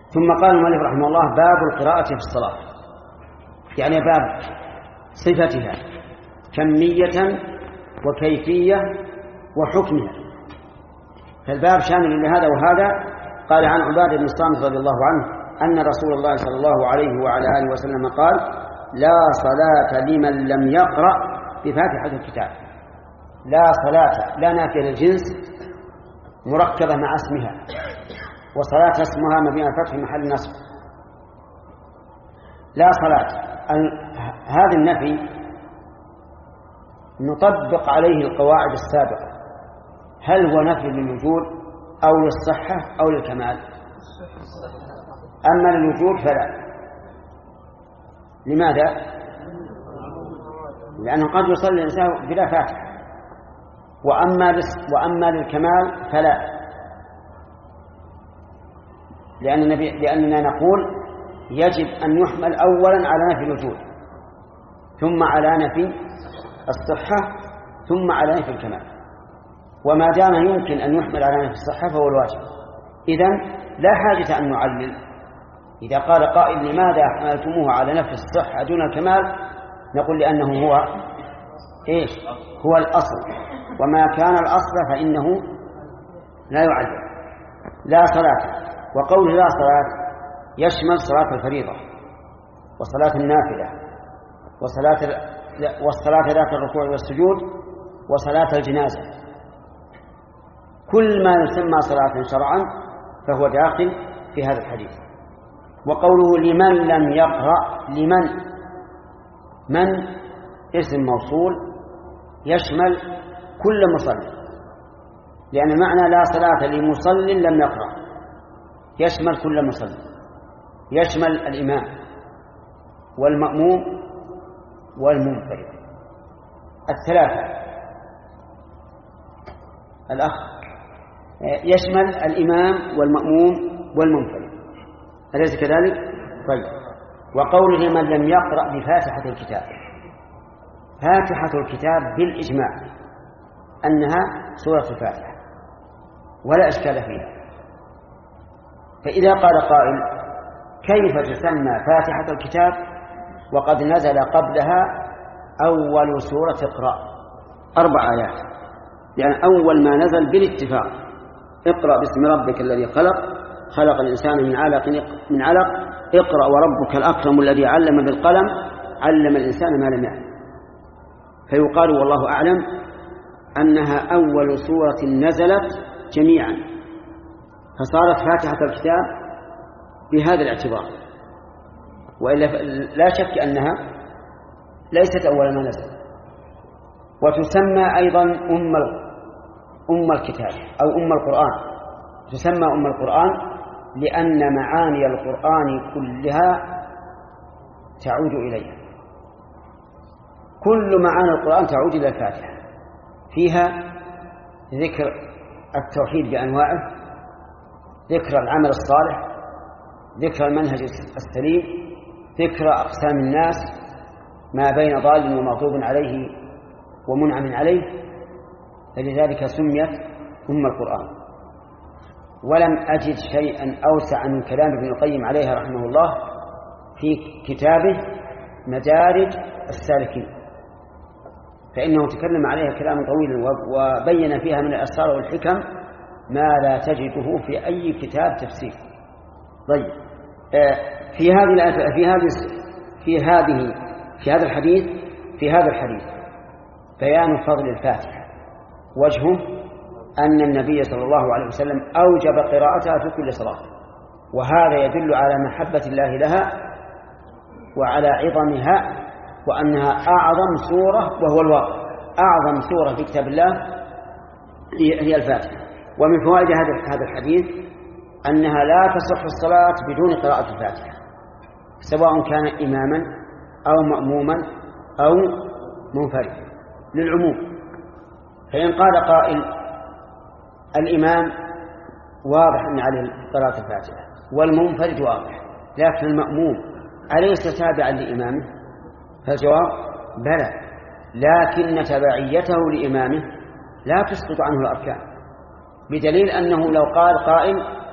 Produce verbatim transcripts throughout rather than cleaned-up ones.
ثم قال المؤلف رحمه الله: باب القراءة في الصلاة، يعني باب صفتها كمية وكيفية وحكمها. فالباب شامل لهذا وهذا. قال عن عبادة بن الصامت رضي الله عنه أن رسول الله صلى الله عليه وعلى آله وسلم قال: لا صلاة لمن لم يقرأ بفاتحة الكتاب. لا صلاة لا نافية للجنس مركبة مع اسمها، وصلاة اسمها مبني على الفتح في محل نصب. لا صلاة، هذا النفي نطبق عليه القواعد السابقة. هل هو نفي للوجود أو للصحة أو للكمال؟ أما للوجود فلا. لماذا؟ لأنه قد يصلي الإنسان بلا فاتحة. وأما, وأما للكمال فلا، لأن لأننا نقول يجب أن يحمل أولا على نفي الوجود، ثم على نفي الصحة، ثم على نفي الكمال. وما دام يمكن أن يحمل على نفي الصحة فهو الواجب. إذن لا حاجة أن نعلل. إذا قال قائل: لماذا حملتموه على نفي الصحة دون الكمال؟ نقول: لأنه هو إيش؟ هو الأصل، وما كان الأصل فإنه لا يعلل. لا صلاة، وقول لا صلاة يشمل صلاة الفريضة وصلاة النافلة وصلاة والصلاة ذات الركوع والسجود وصلاة الجنازة. كل ما يسمى صلاة شرعا فهو داخل في هذا الحديث. وقوله لمن لم يقرأ، لمن من اسم موصول يشمل كل مصلي، لأن المعنى لا صلاة لمصل لم يقرأ، يشمل كل مصلي، يشمل الإمام والمأموم والمنفرد الثلاثة. الأخ يشمل الإمام والمأموم والمنفرد، أليس كذلك؟ طيب. وقوله من لم يقرأ بفاتحة الكتاب، فاتحة الكتاب بالإجماع أنها سورة الفاتحة ولا إشكال فيها. فإذا قال قائل: كيف تسمى فاتحة الكتاب وقد نزل قبلها أول سورة اقرأ أربع آيات؟ يعني أول ما نزل بالاتفاق: اقرأ باسم ربك الذي خلق، خلق الإنسان من علق من علق اقرأ وربك الأكرم الذي علم بالقلم، علم الإنسان ما لم يعلم. فيقال والله أعلم أنها أول سورة نزلت جميعا، فصارت فاتحة الكتاب بهذا الاعتبار. وإلا لا شك أنها ليست أول ما نزل. وتسمى أيضا أم أم الكتاب أو أم القرآن. تسمى أم القرآن لأن معاني القرآن كلها تعود إليها. كل معاني القرآن تعود إلى الفاتحة. فيها ذكر التوحيد بأنواعه، ذكر العمل الصالح، ذكر المنهج السليم، ذكر أقسام الناس ما بين ضال ومغضوب عليه ومنعم عليه، فلذلك سميت أم القرآن. ولم أجد شيئا أوسع من كلام ابن القيم عليها رحمه الله في كتابه مدارج السالكين، فإنه تكلم عليها كلام طويل وبين فيها من الأسرار والحكم ما لا تجده في أي كتاب تفسير. طيب، في هذه في هذه في هذه في هذا الحديث في هذا الحديث بيان فضل الفاتحة. وجهه أن النبي صلى الله عليه وسلم أوجب قراءتها في كل صلاة، وهذا يدل على محبة الله لها وعلى عظمها، وأنها أعظم سورة، وهو الواقع أعظم سورة في كتاب الله هي الفاتحة. ومن فوائد هذا الحديث أنها لا تصح الصلاة بدون قراءة الفاتحة، سواء كان إماما أو مأموما أو منفردا، للعموم. فإن قال قائل: الإمام واضح أن عليه قراءة الفاتحة والمنفرد واضح، لكن المأموم أليس تابعا لإمامه؟ فالجواب: بلى، لكن تبعيته لإمامه لا تسقط عنه الأركان، بدليل أنه لو قال قائل: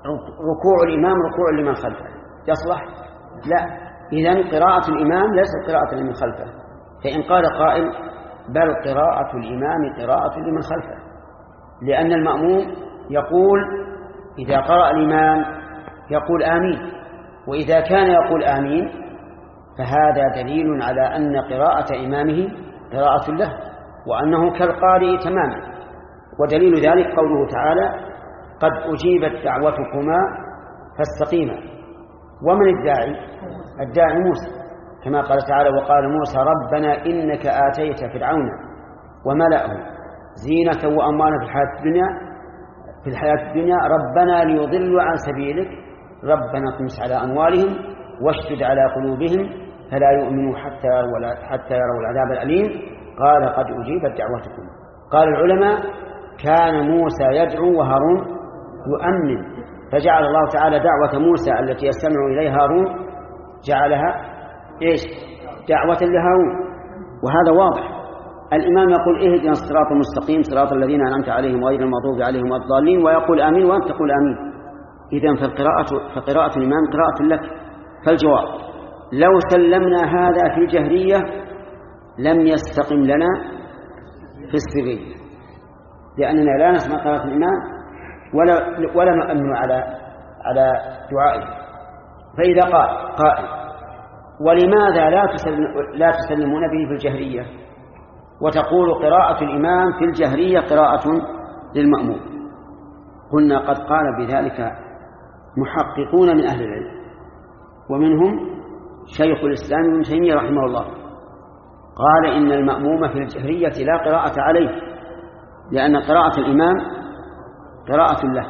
ركوع الإمام ركوع لمن خلفه يصلح؟ لا. إذن قراءة الإمام ليست قراءة لمن خلفه. فإن قال قائل بل قراءة الإمام قراءة لمن خلفه، لأن المأموم يقول إذا قرأ الإمام يقول آمين، وإذا كان يقول آمين فهذا دليل على أن قراءة إمامه قراءة له وأنه كالقارئ تماما. ودليل ذلك قوله تعالى قد أجيبت دعوتكما فاستقيما. ومن الداعي؟ الداعي موسى، كما قال تعالى وقال موسى ربنا إنك آتيت فرعون وملأه زينة وأموالا في الحياة الدنيا في الحياة الدنيا ربنا ليضلوا عن سبيلك ربنا اطمس على أموالهم واشدد على قلوبهم فلا يؤمنوا حتى ولا حتى يروا العذاب الأليم قال قد أجيبت دعوتكم. قال العلماء كان موسى يدعو وهارون يؤمن، فجعل الله تعالى دعوة موسى التي يستمع إليها هارون جعلها إيش؟ دعوة لهارون. وهذا واضح. الإمام يقول اهدنا الصراط المستقيم صراط الذين أنعمت عليهم غير المغضوب عليهم ولا الضالين ويقول آمين وأنت تقول آمين. إذن فالقراءة فقراءة الإمام قراءة لك. فالجواب لو سلمنا هذا في الجهرية لم يستقم لنا في السرية، لأننا لا نسمع قراءة الإمام ولا ولا نؤمن على على دعائه. فإذا قال قائل ولماذا لا تسلم لا تسلمون به في الجهرية وتقول قراءة الإمام في الجهرية قراءة للمأموم؟ قلنا قد قال بذلك محققون من أهل العلم، ومنهم شيخ الإسلام ابن تيمية رحمه الله قال إن المأموم في الجهرية لا قراءة عليه، لأن قراءة الإمام قراءة له.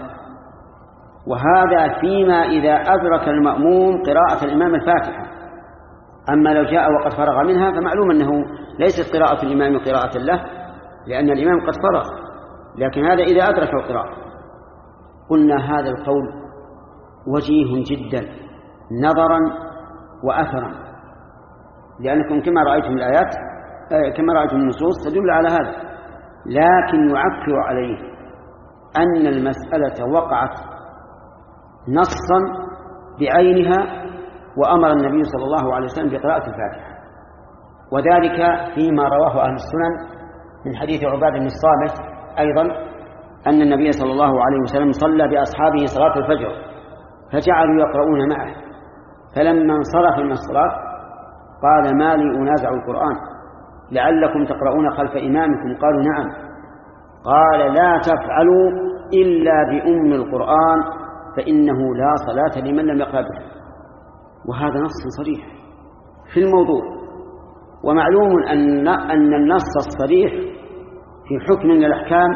وهذا فيما إذا أدرك المأموم قراءة الإمام الفاتحة. أما لو جاء وقد فرغ منها فمعلوم أنه ليست قراءة الإمام قراءة له، لأن الإمام قد فرغ، لكن هذا إذا أدرك القراءة. قلنا هذا القول وجيه جدا نظرا وأثرا، لأنكم كما رأيتم الآيات كما رأيتم النصوص تدل على هذا، لكن يعكر عليه أن المسألة وقعت نصا بعينها وأمر النبي صلى الله عليه وسلم بقراءة الفاتحة، وذلك فيما رواه أهل السنن من حديث عبادة بن الصامت أيضا أن النبي صلى الله عليه وسلم صلى بأصحابه صلاة الفجر فجعلوا يقرؤون معه، فلما انصرف من الصلاة قال ما لي أنازع القرآن لعلكم تقرؤون خلف إمامكم؟ قالوا نعم. قال لا تفعلوا إلا بأم القرآن فإنه لا صلاة لمن لم يقرأ به. وهذا نص صريح في الموضوع. ومعلوم أن أن النص الصريح في حكم من الأحكام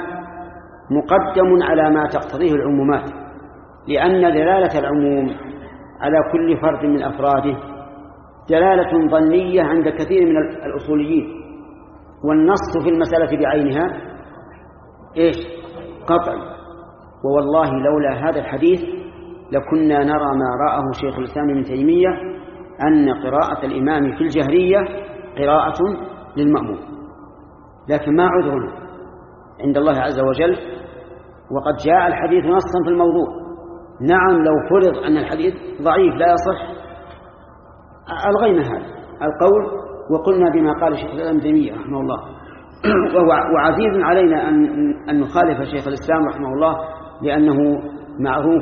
مقدم على ما تقتضيه العمومات، لأن دلالة العموم على كل فرد من أفراده دلالة ظنية عند كثير من الأصوليين، والنص في المسألة بعينها إيش؟ قطعي. ووالله لولا هذا الحديث لكنا نرى ما رآه شيخ الإسلام ابن تيمية أن قراءة الإمام في الجهرية قراءة للمأموم، لكن ما عذرنا عند الله عز وجل وقد جاء الحديث نصا في الموضوع. نعم لو فرض أن الحديث ضعيف لا يصح ألغينا هذا القول وقلنا بما قال شيخ الإسلام ابن تيمية رحمه الله. وعزيز علينا أن أن نخالف شيخ الإسلام رحمه الله لأنه معروف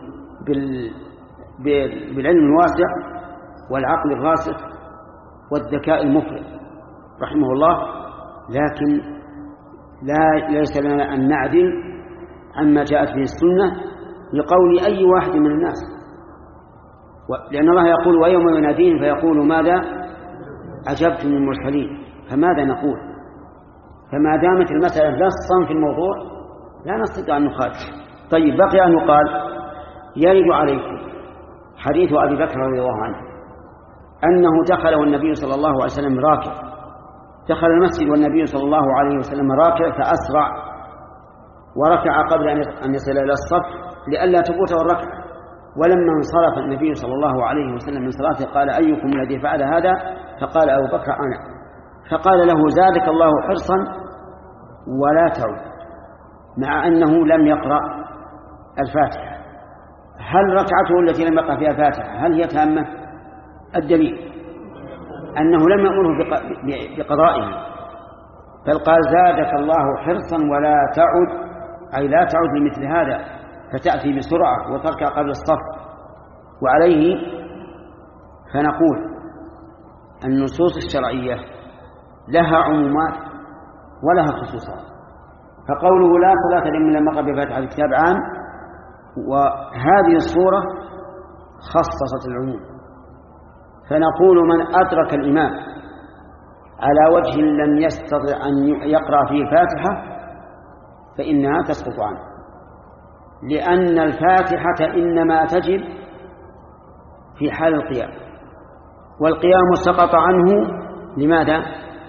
بالعلم الواسع والعقل الراسخ والذكاء المفرط رحمه الله، لكن لا ليس لنا أن نعدل عما جاءت به السنة لقول أي واحد من الناس، لأن الله يقول ويوم يناديهم فيقول ماذا أجبتم المرسلين، فماذا نقول؟ فما دامت المسألة نصا في الموضوع لا نستطيع أن نخالف. طيب بقي أن يقال يرد عليكم حديث أبي بكر رضي الله عنه أنه دخل والنبي صلى الله عليه وسلم راكع، دخل المسجد والنبي صلى الله عليه وسلم راكع فأسرع وركع قبل أن يصل إلى الصف لئلا تفوته الركعة، ولما انصرف النبي صلى الله عليه وسلم من صلاته قال أيكم الذي فعل هذا؟ فقال أبو بكر أنا. فقال له زادك الله حرصا ولا تعود، مع أنه لم يقرأ الفاتحة. هل ركعته التي لم يقرأ فيها الفاتحة هل هي تامة؟ الدليل أنه لم يأمره بقضائها، بل قال زادك الله حرصا ولا تعد، أي لا تعد لمثل هذا فتأتي بسرعة وتركع قبل الصف. وعليه فنقول النصوص الشرعية لها عمومات ولها خصوصات، فقوله لا صلاة لمن لم يقرأ بفاتحة الكتاب عام، وهذه الصورة خصصت العموم، فنقول من أدرك الإمام على وجه لم يستطع أن يقرأ فيه الفاتحة فإنها تسقط عنه، لأن الفاتحة إنما تجب في حال القيام، والقيام سقط عنه لماذا؟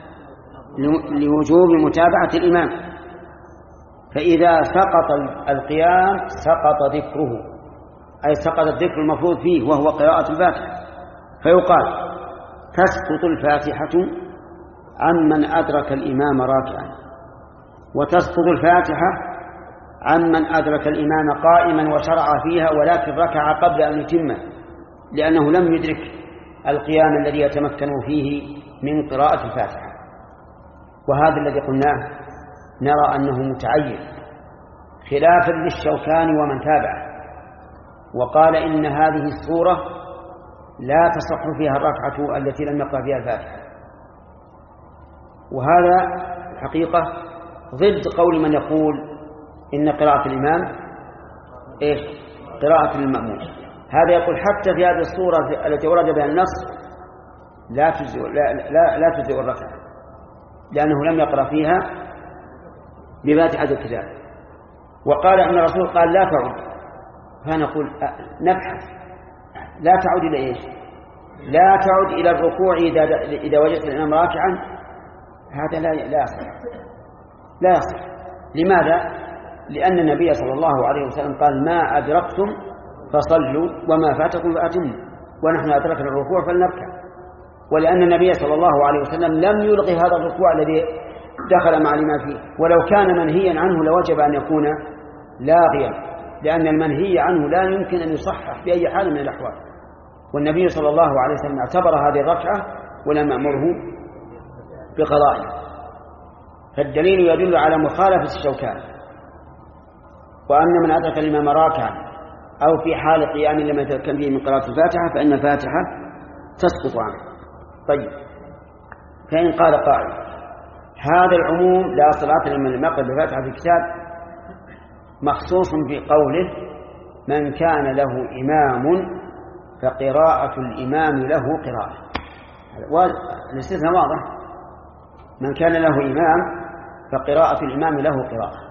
لوجوب متابعة الإمام، فإذا سقط القيام سقط ذكره، أي سقط الذكر المفروض فيه وهو قراءة الفاتحة، فيقال تسقط الفاتحة عمن أدرك الإمام راكعا، وتسقط الفاتحة عمن أدرك الإمام قائما وشرع فيها ولكن ركع قبل أن يتمه، لأنه لم يدرك القيام الذي يتمكن فيه من قراءة الفاتحة. وهذا الذي قلناه نرى أنه متعين خلافا للشوكاني ومن تابعه، وقال إن هذه السورة لا تصح فيها الركعة التي لم يقرأ فيها الفاتحة، وهذا حقيقة ضد قول من يقول إن قراءة الإمام إيش؟ قراءة للمأموم. هذا يقول حتى في هذه الصورة التي ورد بها النص لا تجزئ لا لا, لا تجزئ الركعة، لأنه لم يقرأ فيها بفاتحة الكتاب. وقال أن الرسول قال لا تعد، فنقول نبحث لا تعد إلى إيش؟ لا تعد إلى الركوع إذا إذا وجدت الإمام راكعا، هذا لا لا يصح لا يصح. لماذا؟ لأن النبي صلى الله عليه وسلم قال ما أدركتم فصلوا وما فاتكم فأتموا، ونحن أدركنا الركوع فلنركع. ولأن النبي صلى الله عليه وسلم لم يلغي هذا الركوع الذي دخل مع لما فيه، ولو كان منهيا عنه لوجب أن يكون لاغيا، لأن المنهي عنه لا يمكن أن يصحح بأي حال من الأحوال، والنبي صلى الله عليه وسلم اعتبر هذه الركعة ولم يأمره بقضائها. فالدليل يدل على مخالفة الشوكان، وأن من أدرك الإمام راكعا أو في حال قيام لما يتمكن به من قراءة الفاتحة فإن الفاتحة تسقط عنه. طيب، فإن قال قائل هذا العموم لا صلاة لمن لم يقرأ بفاتحة في الكتاب مخصوص بقوله من كان له إمام فقراءة الإمام له قراءة، والاستثناء واضح، من كان له إمام فقراءة الإمام له قراءة.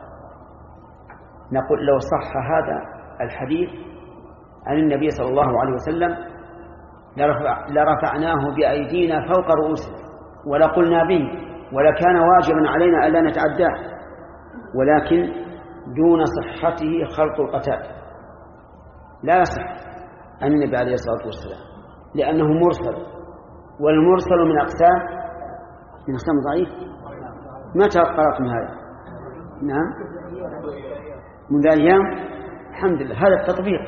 نقول لو صح هذا الحديث عن النبي صلى الله عليه وسلم لرفع لرفعناه بأيدينا فوق رؤوسنا ولقلنا به، ولكان واجبا علينا ألا نتعداه، ولكن دون صحته خلق القتال لا يصح عن النبي عليه الصلاة والسلام، لأنه مرسل، والمرسل من أقسام من أقسام ضعيف. متى قرأتم هذا؟ نعم منذ أيام، الحمد لله. هذا التطبيق،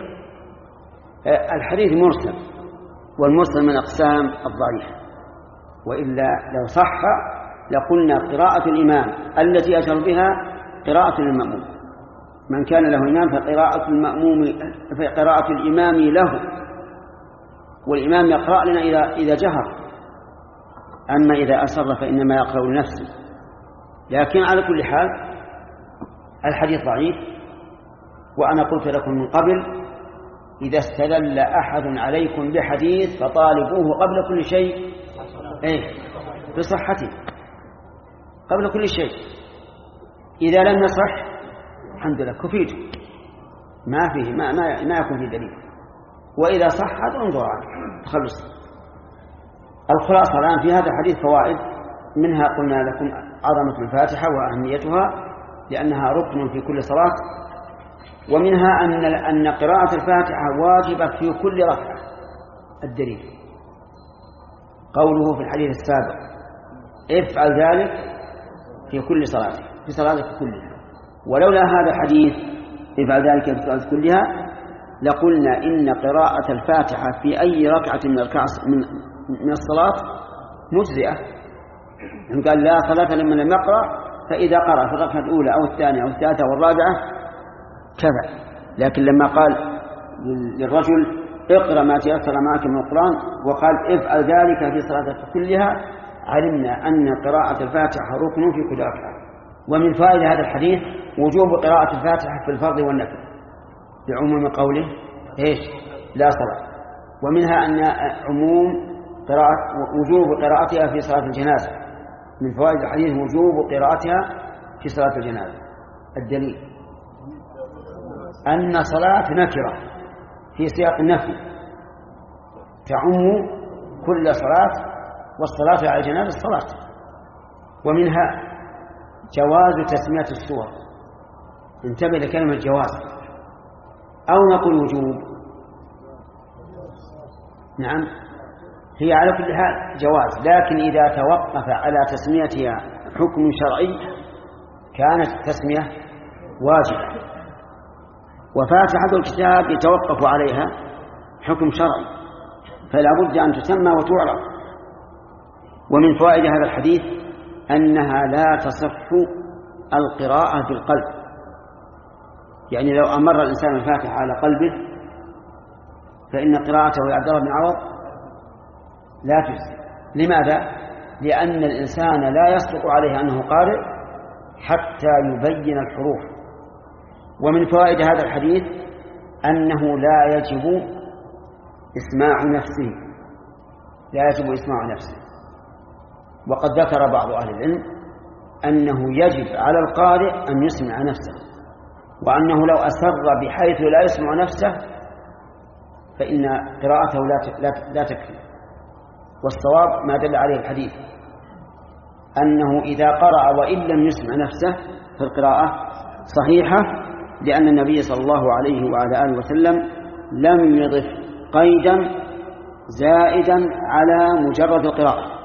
الحديث مرسل، والمرسل من أقسام الضعيف، وإلا لو صح لقلنا قراءة الإمام التي أشر بها قراءة للمأموم، من كان له إمام فقراءة المأموم فقراءة الإمام له، والإمام يقرأ لنا إذا إذا جهر، أما إذا أسر فإنما يقرأ لنفسه. لكن على كل حال الحديث ضعيف، وأنا قلت لكم من قبل إذا استدل أحد عليكم بحديث فطالبوه قبل كل شيء إيه بصحته، قبل كل شيء. إذا لم يصح الحمد لله كفيته، ما فيه ما ما, ما يكون فيه دليل، وإذا صح انظر عنه تخلص. الخلاصة الآن في هذا الحديث فوائد، منها قلنا لكم عظمة الفاتحة وأهميتها لأنها ركن في كل صلاة، ومنها أن أن قراءة الفاتحة واجبة في كل ركعة. الدليل قوله في الحديث السابق افعل ذلك في كل صلاة، في صلاتك كلها، ولولا هذا الحديث افعل ذلك في صلاتك كلها لقلنا إن قراءة الفاتحة في أي ركعة من الركعة من من الصلاة مجزئة. قال لا صلاة لمن لم يقرأ، فإذا قرأ في الركعة الأولى أو الثانية أو الثالثة أو الرابعة كفى. لكن لما قال للرجل اقرأ ما تيسر معك من القرآن وقال افعل ذلك في صلاتك كلها، علمنا أن قراءة الفاتحة ركن في كل ركعة. ومن فائدة هذا الحديث وجوب قراءة الفاتحة في الفرض والنفل بعموم قوله إيش لا صلاة. ومنها أن عموم قراءة وجوب قراءتها في صلاة الجنازة. من فوائد الحديث وجوب قراءتها في صلاة الجنازة. الدليل أن صلاة نكرة في سياق النفي تعم كل صلاة، والصلاة على الجنازة الصلاة. ومنها جواز تسمية السور. انتبه لكلمة جواز، أو نقول وجوب. نعم هي على كل حال جواز، لكن إذا توقف على تسميتها حكم شرعي كانت التسمية واجبة. وفاتحة الكتاب يتوقف عليها حكم شرعي، فلا بد أن تسمى وتعرف. ومن فوائد هذا الحديث أنها لا تصح القراءة بالقلب. يعني لو أمر الإنسان الفاتحة على قلبه فإن قراءته يا عبد الله بن عوض لا تجزي. لماذا؟ لأن الإنسان لا يصدق عليه أنه قارئ حتى يبين الحروف. ومن فوائد هذا الحديث أنه لا يجب إسماع نفسه لا يجب إسماع نفسه. وقد ذكر بعض أهل العلم أنه يجب على القارئ أن يسمع نفسه، وأنه لو أسر بحيث لا يسمع نفسه فإن قراءته لا تكفي. والصواب ما دل عليه الحديث أنه إذا قرأ وإن لم يسمع نفسه فالقراءة صحيحة، لأن النبي صلى الله عليه وعلى آله وسلم لم يضف قيدا زائدا على مجرد القراءة.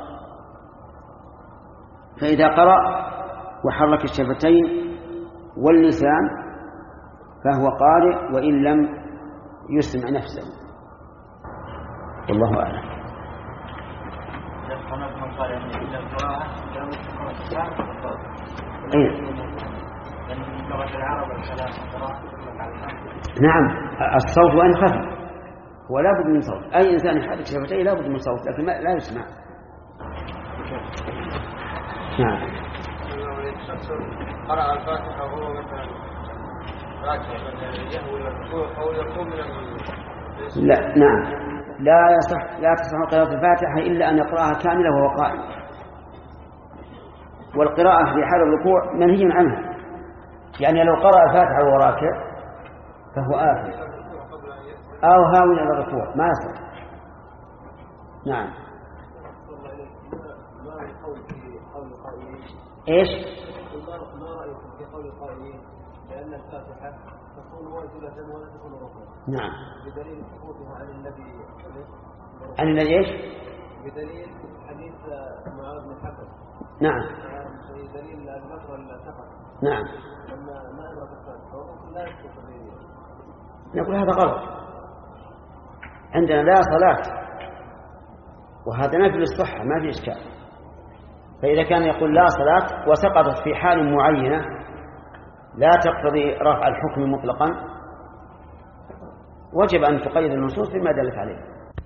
فإذا قرأ وحرك الشفتين واللسان فهو قارئ وإن لم يسمع نفسه. والله أعلم. أيه. نعم الصوت وإن خفي ولا بد من صوت. أي إنسان يحرك شفتيه لا بد من صوت، لكن لا يسمع. نعم. قرأ الفاتحة وهو مثلا راكع يهوي الركوع أو يقوم من لا نعم لا يصح لا تصح قراءة الفاتحة إلا أن يقرأها كاملة وهو قائم. والقراءة في حال الركوع منهي عنها. يعني لو قرأ الفاتحة وهو راكع فهو آثم أو هاوي على الركوع ما يصح. نعم. إيش؟ ما رأيكم في قول القائلين بأن الفاتحة تكون واجبة ولا تكون ركوعا؟ نعم. بدليل سقوطها عن النبي. عن النبي إيش؟ بدليل حديث معاذ بن حكم. نعم. بدليل النصر السقط. نعم. لما ما أدرك الفاتحة وقلت لا يسقط به. نقول هذا غلط. عندنا لا صلاة وهذا نفي للصحة ما في إشكال. فإذا كان يقول لا صلاة وسقطت في حال معينة لا تقتضي رفع الحكم مطلقا وجب أن تقيد النصوص بما دلت عليه.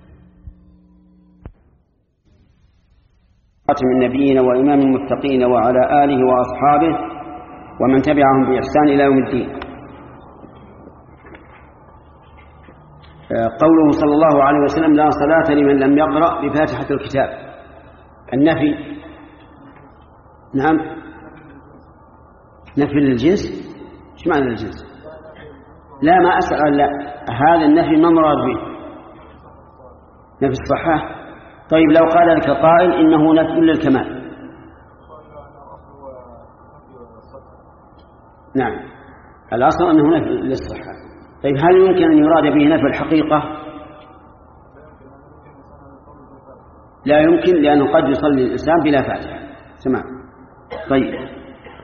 خاتم النبيين وإمام المتقين وعلى آله وأصحابه ومن تبعهم بإحسان إلى يوم الدين. قوله صلى الله عليه وسلم لا صلاة لمن لم يقرأ بفاتحة الكتاب. النفي نعم نفي للجنس. ايش معنى الجنس؟ لا ما أسأل. لا هذا النفي ما مراد به نفي الصحة. طيب لو قال لك قائل إنه نفي للكمال. نعم الأصل أنه نفي للصحة. طيب هل يمكن أن يراد به نفي الحقيقة؟ لا يمكن، لأنه قد يصلي الإنسان بلا فاتحة. سمع. طيب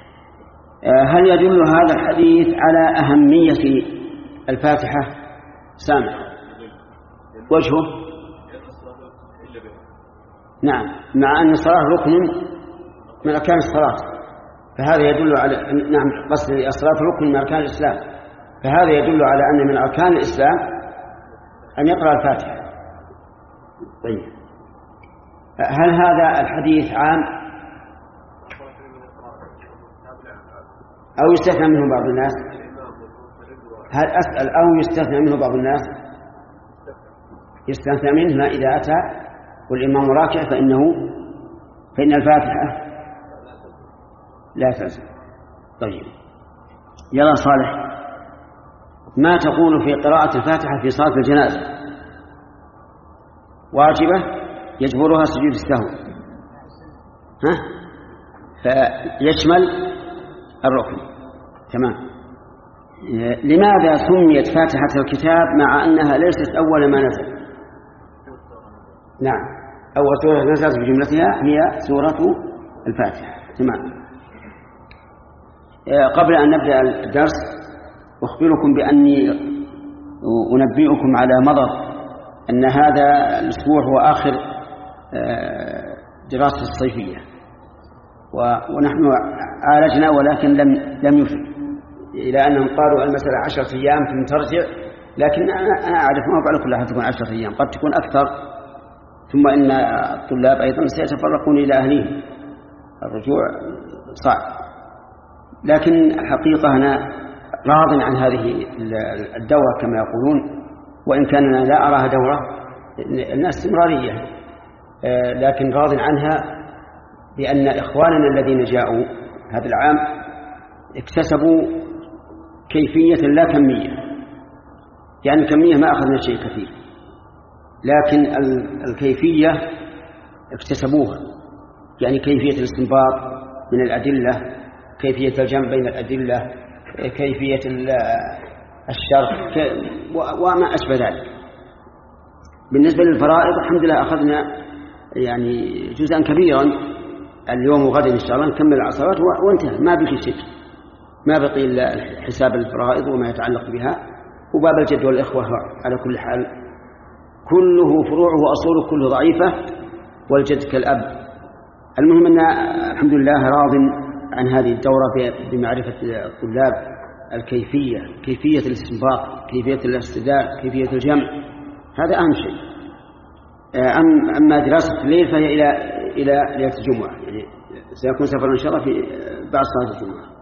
هل يدل هذا الحديث على أهمية الفاتحة سامع. وجهه نعم، مع أن الصلاة ركن من أركان الصلاة، فهذا يدل على نعم قصد الصلاة ركن من أركان الإسلام، فهذا يدل على أن من أركان الإسلام أن يقرأ الفاتحة. طيب، هل هذا الحديث عام أو يستثنى منه بعض الناس؟ هل أسأل أو يستثنى منه بعض الناس؟ يستثنى منه إذا أتى والإمام راكع فإنه فإن الفاتحة لا تلزم. طيب، يلا صالح، ما تقول في قراءة الفاتحة في صلاة الجنازة؟ واجبة يجبرها سجود السهو، ها؟ فيشمل الركن. تمام. لماذا سميت فاتحة الكتاب مع أنها ليست أول ما نزل؟ نعم، أول سورة نزلت بجملتها هي سورة الفاتحة. تمام. قبل أن نبدأ الدرس أخبركم بأني أنبئكم على مضض أن هذا الأسبوع هو آخر دراسة الصيفية، ونحن عالجنا ولكن لم لم يفد، إلى أنهم قالوا المسألة عشرة أيام ثم ترجع، لكن أنا أعرف ما على كل حال تكون عشرة أيام، قد تكون أكثر، ثم إن الطلاب أيضا سيتفرقون إلى أهلهم، الرجوع صعب. لكن الحقيقة أنا راض عن هذه الدورة كما يقولون، وإن كان لا أراها دورة، الناس استمرارية، لكن راض عنها بأن إخواننا الذين جاءوا هذا العام اكتسبوا كيفية لا كمية، يعني الكمية ما أخذنا شيء كثير، لكن الكيفية اكتسبوها، يعني كيفية الاستنباط من الأدلة، كيفية الجمع بين الأدلة، كيفية الشرح وما أشبه ذلك. بالنسبة للفرائض الحمد لله أخذنا يعني جزءا كبيرا، اليوم وغدا إن شاء الله نكمل العصرات وانتهى، ما بقي شيء، ما بقي إلا حساب الفرائض وما يتعلق بها، وباب الجد والإخوة على كل حال كله فروعه وأصوله كله ضعيفة، والجد كالأب. المهم أن الحمد لله راض عن هذه الدورة بمعرفة الطلاب الكيفية، كيفية الاستنباط، كيفية الاستدلال، كيفية الجمع، هذا أهم شيء. أما دراسة الليل فهي إلى إلى ليلة الجمعة، يعني سيكون سفر إن شاء الله في بعد صلاة الجمعة.